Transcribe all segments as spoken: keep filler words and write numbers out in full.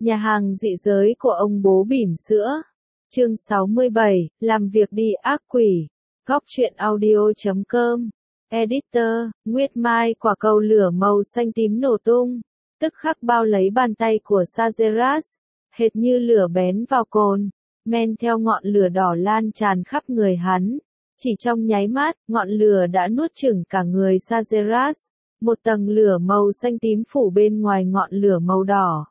Nhà hàng dị giới của ông bố bỉm sữa. Chương sáu mươi bảy, làm việc đi ác quỷ. Góc truyện audio chấm com. Editor, Nguyệt Mai quả cầu lửa màu xanh tím nổ tung, tức khắc bao lấy bàn tay của Sajeras, hệt như lửa bén vào cồn, men theo ngọn lửa đỏ lan tràn khắp người hắn. Chỉ trong nháy mắt, ngọn lửa đã nuốt chửng cả người Sajeras, một tầng lửa màu xanh tím phủ bên ngoài ngọn lửa màu đỏ.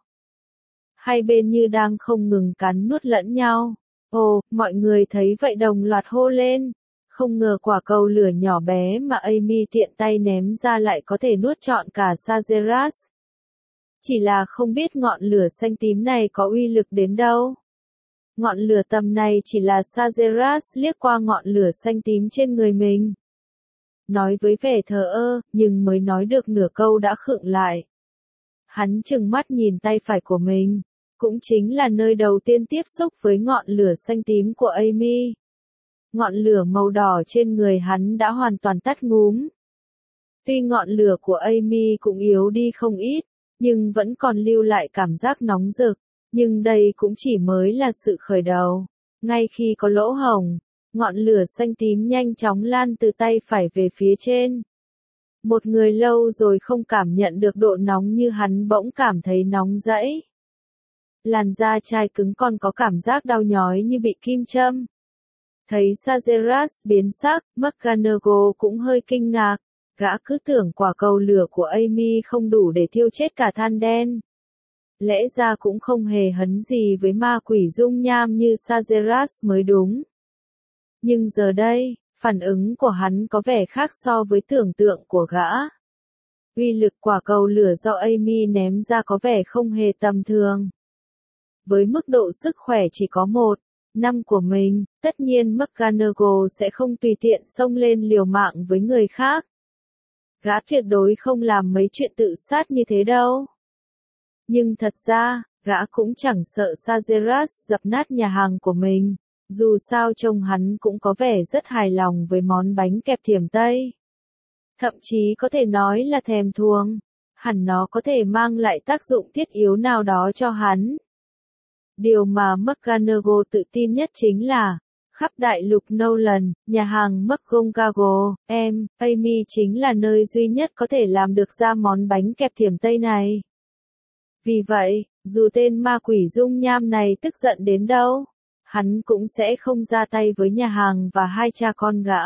Hai bên như đang không ngừng cắn nuốt lẫn nhau. Ồ, mọi người thấy vậy đồng loạt hô lên. Không ngờ quả cầu lửa nhỏ bé mà Amy tiện tay ném ra lại có thể nuốt trọn cả Sajeras. Chỉ là không biết ngọn lửa xanh tím này có uy lực đến đâu. Ngọn lửa tầm này chỉ là Sajeras liếc qua ngọn lửa xanh tím trên người mình. Nói với vẻ thờ ơ, nhưng mới nói được nửa câu đã khựng lại. Hắn trừng mắt nhìn tay phải của mình, cũng chính là nơi đầu tiên tiếp xúc với ngọn lửa xanh tím của Amy. Ngọn lửa màu đỏ trên người hắn đã hoàn toàn tắt ngúm. Tuy ngọn lửa của Amy cũng yếu đi không ít, nhưng vẫn còn lưu lại cảm giác nóng rực. Nhưng đây cũng chỉ mới là sự khởi đầu. Ngay khi có lỗ hổng, ngọn lửa xanh tím nhanh chóng lan từ tay phải về phía trên. Một người lâu rồi không cảm nhận được độ nóng như hắn bỗng cảm thấy nóng rẫy. Làn da chai cứng còn có cảm giác đau nhói như bị kim châm. Thấy Sajeras biến sắc, McGonagall cũng hơi kinh ngạc. Gã cứ tưởng quả cầu lửa của Amy không đủ để thiêu chết cả than đen. Lẽ ra cũng không hề hấn gì với ma quỷ dung nham như Sajeras mới đúng. Nhưng giờ đây, phản ứng của hắn có vẻ khác so với tưởng tượng của gã. Uy lực quả cầu lửa do Amy ném ra có vẻ không hề tầm thường. Với mức độ sức khỏe chỉ có một, năm của mình, tất nhiên McGonagall sẽ không tùy tiện xông lên liều mạng với người khác. Gã tuyệt đối không làm mấy chuyện tự sát như thế đâu. Nhưng thật ra, gã cũng chẳng sợ Sajeras dập nát nhà hàng của mình. Dù sao trông hắn cũng có vẻ rất hài lòng với món bánh kẹp thiểm Tây. Thậm chí có thể nói là thèm thuồng. Hẳn nó có thể mang lại tác dụng thiết yếu nào đó cho hắn. Điều mà McGonagall tự tin nhất chính là, khắp đại lục Nolan, nhà hàng McGonagall, em, Amy chính là nơi duy nhất có thể làm được ra món bánh kẹp thiểm Tây này. Vì vậy, dù tên ma quỷ dung nham này tức giận đến đâu, hắn cũng sẽ không ra tay với nhà hàng và hai cha con gã.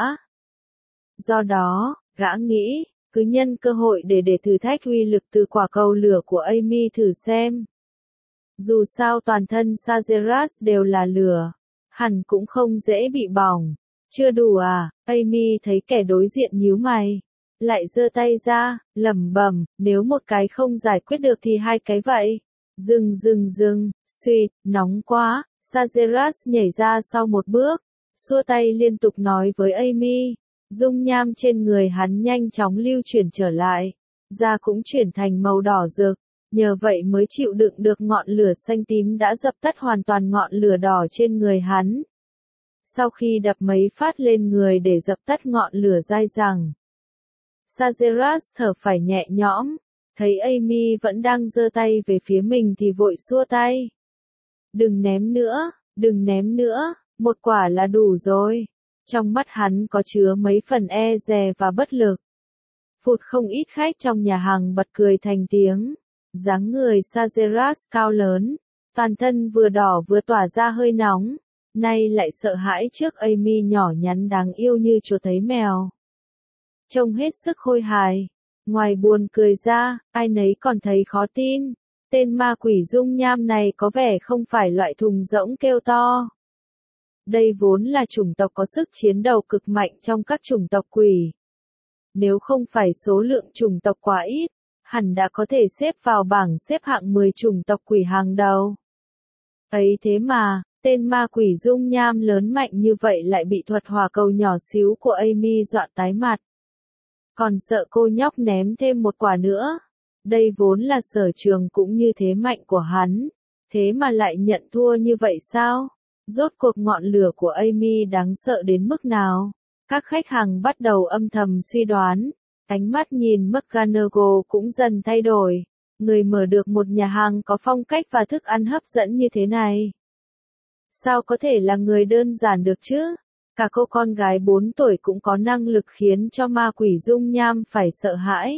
Do đó, gã nghĩ, cứ nhân cơ hội để để thử thách uy lực từ quả cầu lửa của Amy thử xem. Dù sao toàn thân Sajeras đều là lửa, hẳn cũng không dễ bị bỏng. Chưa đủ à? Amy thấy kẻ đối diện nhíu mày, lại giơ tay ra, lẩm bẩm, nếu một cái không giải quyết được thì hai cái vậy. Dừng dừng dừng, suýt, nóng quá. Sajeras nhảy ra sau một bước, xua tay liên tục nói với Amy. Dung nham trên người hắn nhanh chóng lưu chuyển trở lại, da cũng chuyển thành màu đỏ rực, nhờ vậy mới chịu đựng được ngọn lửa xanh tím đã dập tắt hoàn toàn ngọn lửa đỏ trên người hắn. Sau khi đập mấy phát lên người để dập tắt ngọn lửa dai dẳng, Sajeras thở phải nhẹ nhõm, thấy Amy vẫn đang giơ tay về phía mình thì vội xua tay. Đừng ném nữa, đừng ném nữa, một quả là đủ rồi. Trong mắt hắn có chứa mấy phần e dè và bất lực. Phụt không ít khách trong nhà hàng bật cười thành tiếng. Dáng người Sajeras cao lớn, toàn thân vừa đỏ vừa tỏa ra hơi nóng, nay lại sợ hãi trước Amy nhỏ nhắn đáng yêu như chuột thấy mèo. Trông hết sức khôi hài. Ngoài buồn cười ra, ai nấy còn thấy khó tin. Tên ma quỷ dung nham này có vẻ không phải loại thùng rỗng kêu to. Đây vốn là chủng tộc có sức chiến đấu cực mạnh trong các chủng tộc quỷ. Nếu không phải số lượng chủng tộc quá ít, hẳn đã có thể xếp vào bảng xếp hạng mười chủng tộc quỷ hàng đầu. Ấy thế mà, tên ma quỷ dung nham lớn mạnh như vậy lại bị thuật hỏa cầu nhỏ xíu của Amy dọa tái mặt. Còn sợ cô nhóc ném thêm một quả nữa. Đây vốn là sở trường cũng như thế mạnh của hắn. Thế mà lại nhận thua như vậy sao? Rốt cuộc ngọn lửa của Amy đáng sợ đến mức nào? Các khách hàng bắt đầu âm thầm suy đoán. Ánh mắt nhìn McGonagall cũng dần thay đổi. người mở được một nhà hàng có phong cách và thức ăn hấp dẫn như thế này. Sao có thể là người đơn giản được chứ? Cả cô con gái bốn tuổi cũng có năng lực khiến cho ma quỷ dung nham phải sợ hãi.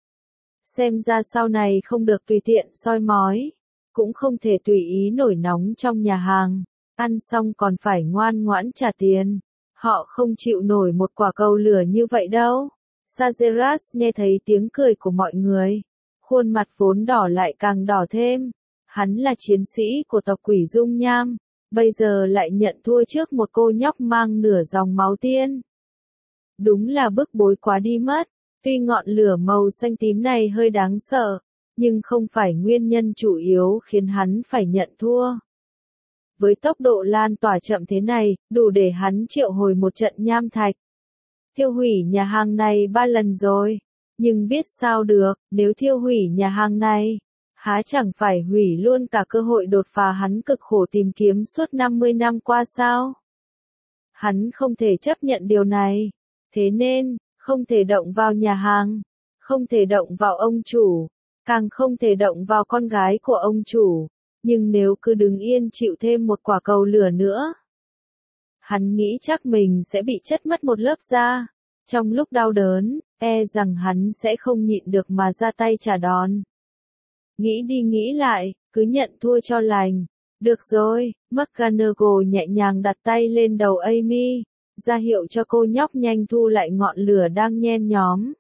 Xem ra sau này không được tùy tiện soi mói, cũng không thể tùy ý nổi nóng trong nhà hàng, ăn xong còn phải ngoan ngoãn trả tiền. Họ không chịu nổi một quả cầu lửa như vậy đâu. Sageras nghe thấy tiếng cười của mọi người, khuôn mặt vốn đỏ lại càng đỏ thêm. Hắn là chiến sĩ của tộc quỷ dung nham, bây giờ lại nhận thua trước một cô nhóc mang nửa dòng máu tiên. Đúng là bức bối quá đi mất. Tuy ngọn lửa màu xanh tím này hơi đáng sợ, nhưng không phải nguyên nhân chủ yếu khiến hắn phải nhận thua. Với tốc độ lan tỏa chậm thế này, đủ để hắn triệu hồi một trận nham thạch. Thiêu hủy nhà hàng này ba lần rồi, nhưng biết sao được, nếu thiêu hủy nhà hàng này, há chẳng phải hủy luôn cả cơ hội đột phá hắn cực khổ tìm kiếm suốt năm mươi năm qua sao? Hắn không thể chấp nhận điều này, thế nên, không thể động vào nhà hàng, không thể động vào ông chủ, càng không thể động vào con gái của ông chủ, nhưng nếu cứ đứng yên chịu thêm một quả cầu lửa nữa, hắn nghĩ chắc mình sẽ bị chất mất một lớp da. Trong lúc đau đớn, e rằng hắn sẽ không nhịn được mà ra tay trả đòn. Nghĩ đi nghĩ lại, cứ nhận thua cho lành. Được rồi, McGonagall nhẹ nhàng đặt tay lên đầu Amy, ra hiệu cho cô nhóc nhanh thu lại ngọn lửa đang nhen nhóm.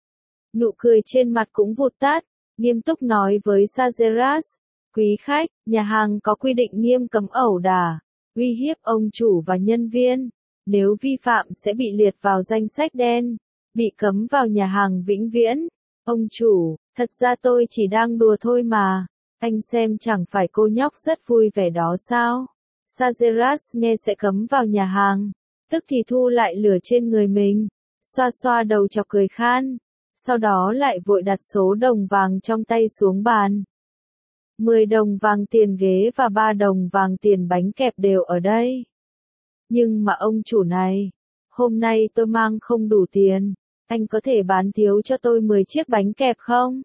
Nụ cười trên mặt cũng vụt tắt, nghiêm túc nói với Sageras, quý khách, nhà hàng có quy định nghiêm cấm ẩu đả, uy hiếp ông chủ và nhân viên, nếu vi phạm sẽ bị liệt vào danh sách đen, bị cấm vào nhà hàng vĩnh viễn. Ông chủ, thật ra tôi chỉ đang đùa thôi mà, anh xem chẳng phải cô nhóc rất vui vẻ đó sao? Sageras nghe sẽ cấm vào nhà hàng, tức thì thu lại lửa trên người mình, xoa xoa đầu chọc cười khan, sau đó lại vội đặt số đồng vàng trong tay xuống bàn. mười đồng vàng tiền ghế và ba đồng vàng tiền bánh kẹp đều ở đây. Nhưng mà ông chủ này, hôm nay tôi mang không đủ tiền, anh có thể bán thiếu cho tôi mười chiếc bánh kẹp không?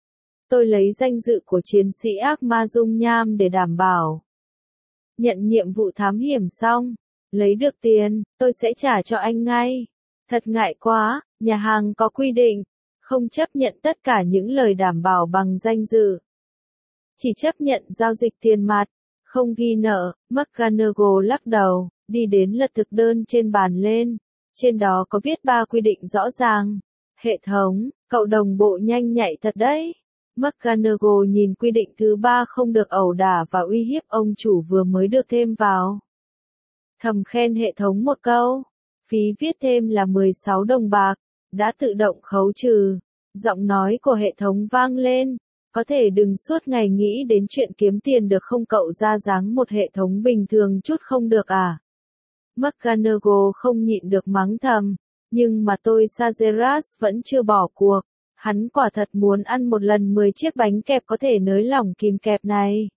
Tôi lấy danh dự của chiến sĩ ác ma dung nham để đảm bảo. Nhận nhiệm vụ thám hiểm xong, lấy được tiền, tôi sẽ trả cho anh ngay. Thật ngại quá, nhà hàng có quy định, không chấp nhận tất cả những lời đảm bảo bằng danh dự. Chỉ chấp nhận giao dịch tiền mặt, không ghi nợ. McGonagall lắc đầu, đi đến lật thực đơn trên bàn lên. Trên đó có viết ba quy định rõ ràng. Hệ thống, cậu đồng bộ nhanh nhạy thật đấy. McGonagall nhìn quy định thứ ba không được ẩu đả và uy hiếp ông chủ vừa mới được thêm vào. Thầm khen hệ thống một câu. Phí viết thêm là mười sáu đồng bạc, đã tự động khấu trừ. Giọng nói của hệ thống vang lên. Có thể đừng suốt ngày nghĩ đến chuyện kiếm tiền được không, cậu ra dáng một hệ thống bình thường chút không được à? McGonagall không nhịn được mắng thầm, nhưng mà tôi Sageras vẫn chưa bỏ cuộc. Hắn quả thật muốn ăn một lần mười chiếc bánh kẹp có thể nới lỏng kìm kẹp này.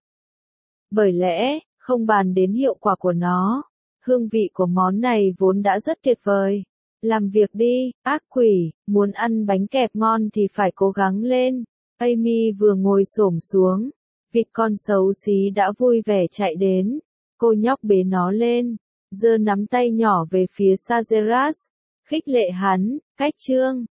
Bởi lẽ, không bàn đến hiệu quả của nó, hương vị của món này vốn đã rất tuyệt vời. Làm việc đi, ác quỷ, muốn ăn bánh kẹp ngon thì phải cố gắng lên. Amy vừa ngồi xổm xuống, vịt con xấu xí đã vui vẻ chạy đến. Cô nhóc bế nó lên, giơ nắm tay nhỏ về phía Sageras, khích lệ hắn, cách chương.